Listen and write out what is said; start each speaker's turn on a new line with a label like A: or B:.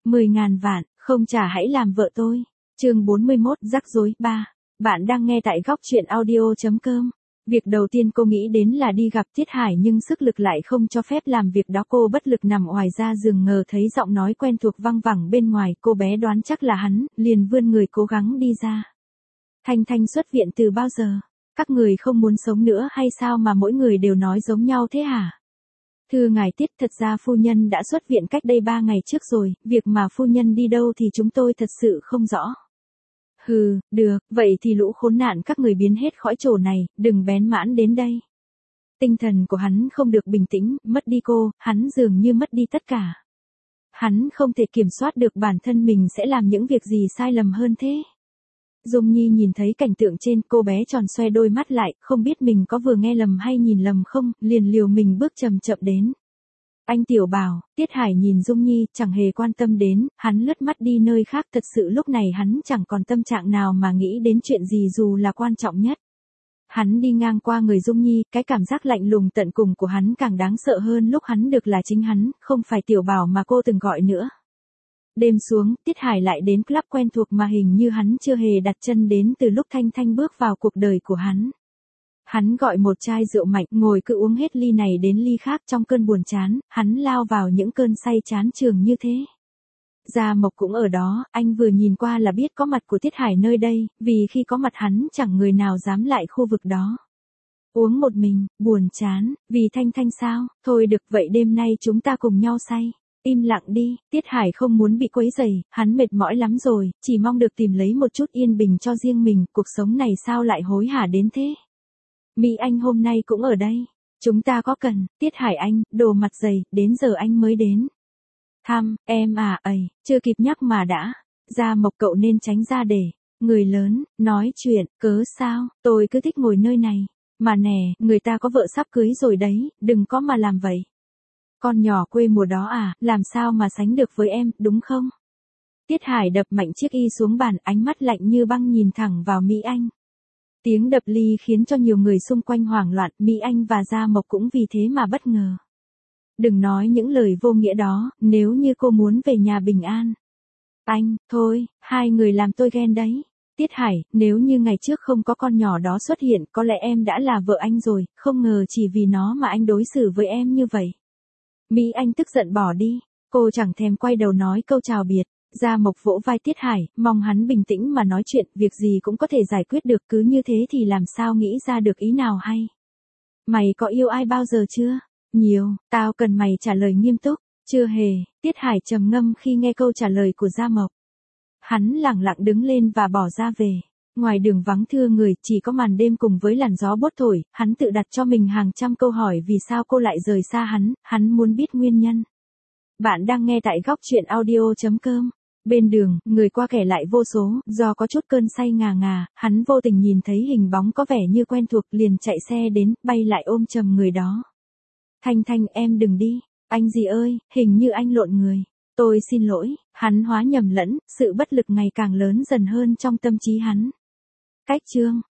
A: 10.000 vạn, không trả hãy làm vợ tôi. Chương 41, rắc rối 3. Bạn đang nghe tại góc truyện audio.com. Việc đầu tiên cô nghĩ đến là đi gặp Tiết Hải, nhưng sức lực lại không cho phép làm việc đó. Cô bất lực nằm oải ra giường, ngờ thấy giọng nói quen thuộc văng vẳng bên ngoài. Cô bé đoán chắc là hắn, liền vươn người cố gắng đi ra. Thanh Thanh xuất viện từ bao giờ? Các người không muốn sống nữa hay sao mà mỗi người đều nói giống nhau thế hả? Thưa ngài Tiết, thật ra phu nhân đã xuất viện cách đây 3 ngày trước rồi, việc mà phu nhân đi đâu thì chúng tôi thật sự không rõ. Hừ, được, vậy thì lũ khốn nạn các người biến hết khỏi chỗ này, đừng bén mãn đến đây. Tinh thần của hắn không được bình tĩnh, mất đi cô, hắn dường như mất đi tất cả. Hắn không thể kiểm soát được bản thân mình sẽ làm những việc gì sai lầm hơn thế. Dung Nhi nhìn thấy cảnh tượng trên, cô bé tròn xoe đôi mắt lại, không biết mình có vừa nghe lầm hay nhìn lầm không, liền liều mình bước chậm chậm đến. Anh Tiểu Bảo. Tiết Hải nhìn Dung Nhi, chẳng hề quan tâm đến, hắn lướt mắt đi nơi khác. Thật sự lúc này hắn chẳng còn tâm trạng nào mà nghĩ đến chuyện gì dù là quan trọng nhất. Hắn đi ngang qua người Dung Nhi, cái cảm giác lạnh lùng tận cùng của hắn càng đáng sợ hơn lúc hắn được là chính hắn, không phải Tiểu Bảo mà cô từng gọi nữa. Đêm xuống, Tiết Hải lại đến club quen thuộc mà hình như hắn chưa hề đặt chân đến từ lúc Thanh Thanh bước vào cuộc đời của hắn. Hắn gọi một chai rượu mạnh, ngồi cứ uống hết ly này đến ly khác. Trong cơn buồn chán, hắn lao vào những cơn say chán trường như thế. Gia Mộc cũng ở đó, anh vừa nhìn qua là biết có mặt của Tiết Hải nơi đây, vì khi có mặt hắn chẳng người nào dám lại khu vực đó. Uống một mình, buồn chán, vì Thanh Thanh sao? Thôi được, vậy đêm nay chúng ta cùng nhau say. Im lặng đi, Tiết Hải không muốn bị quấy rầy, hắn mệt mỏi lắm rồi, chỉ mong được tìm lấy một chút yên bình cho riêng mình, cuộc sống này sao lại hối hả đến thế. Mỹ Anh hôm nay cũng ở đây. Chúng ta có cần, Tiết Hải anh, đồ mặt dày, đến giờ anh mới đến. Em à, chưa kịp nhắc mà đã. Gia Mộc cậu nên tránh ra để. Người lớn, nói chuyện, cớ sao, tôi cứ thích ngồi nơi này. Mà nè, người ta có vợ sắp cưới rồi đấy, đừng có mà làm vậy. Con nhỏ quê mùa đó à, làm sao mà sánh được với em, đúng không? Tiết Hải đập mạnh chiếc y xuống bàn, ánh mắt lạnh như băng nhìn thẳng vào Mỹ Anh. Tiếng đập ly khiến cho nhiều người xung quanh hoảng loạn, Mỹ Anh và Gia Mộc cũng vì thế mà bất ngờ. Đừng nói những lời vô nghĩa đó, nếu như cô muốn về nhà bình an. Anh, thôi, hai người làm tôi ghen đấy. Tiết Hải, nếu như ngày trước không có con nhỏ đó xuất hiện, có lẽ em đã là vợ anh rồi, không ngờ chỉ vì nó mà anh đối xử với em như vậy. Mỹ Anh tức giận bỏ đi, cô chẳng thèm quay đầu nói câu chào biệt. Gia Mộc vỗ vai Tiết Hải, mong hắn bình tĩnh mà nói chuyện, việc gì cũng có thể giải quyết được, cứ như thế thì làm sao nghĩ ra được ý nào hay. Mày có yêu ai bao giờ chưa? Nhiều, tao cần mày trả lời nghiêm túc. Chưa hề, Tiết Hải trầm ngâm khi nghe câu trả lời của Gia Mộc. Hắn lẳng lặng đứng lên và bỏ ra về. Ngoài đường vắng thưa người, chỉ có màn đêm cùng với làn gió bốt thổi, hắn tự đặt cho mình hàng trăm câu hỏi vì sao cô lại rời xa hắn muốn biết nguyên nhân. Bạn đang nghe tại góc truyện audio.com. Bên đường, người qua kẻ lại vô số, do có chút cơn say ngà ngà, hắn vô tình nhìn thấy hình bóng có vẻ như quen thuộc, liền chạy xe đến, bay lại ôm chầm người đó. Thanh Thanh, em đừng đi. Anh gì ơi, hình như anh lộn người. Tôi xin lỗi, hắn hóa nhầm lẫn, sự bất lực ngày càng lớn dần hơn trong tâm trí hắn. Cách chương.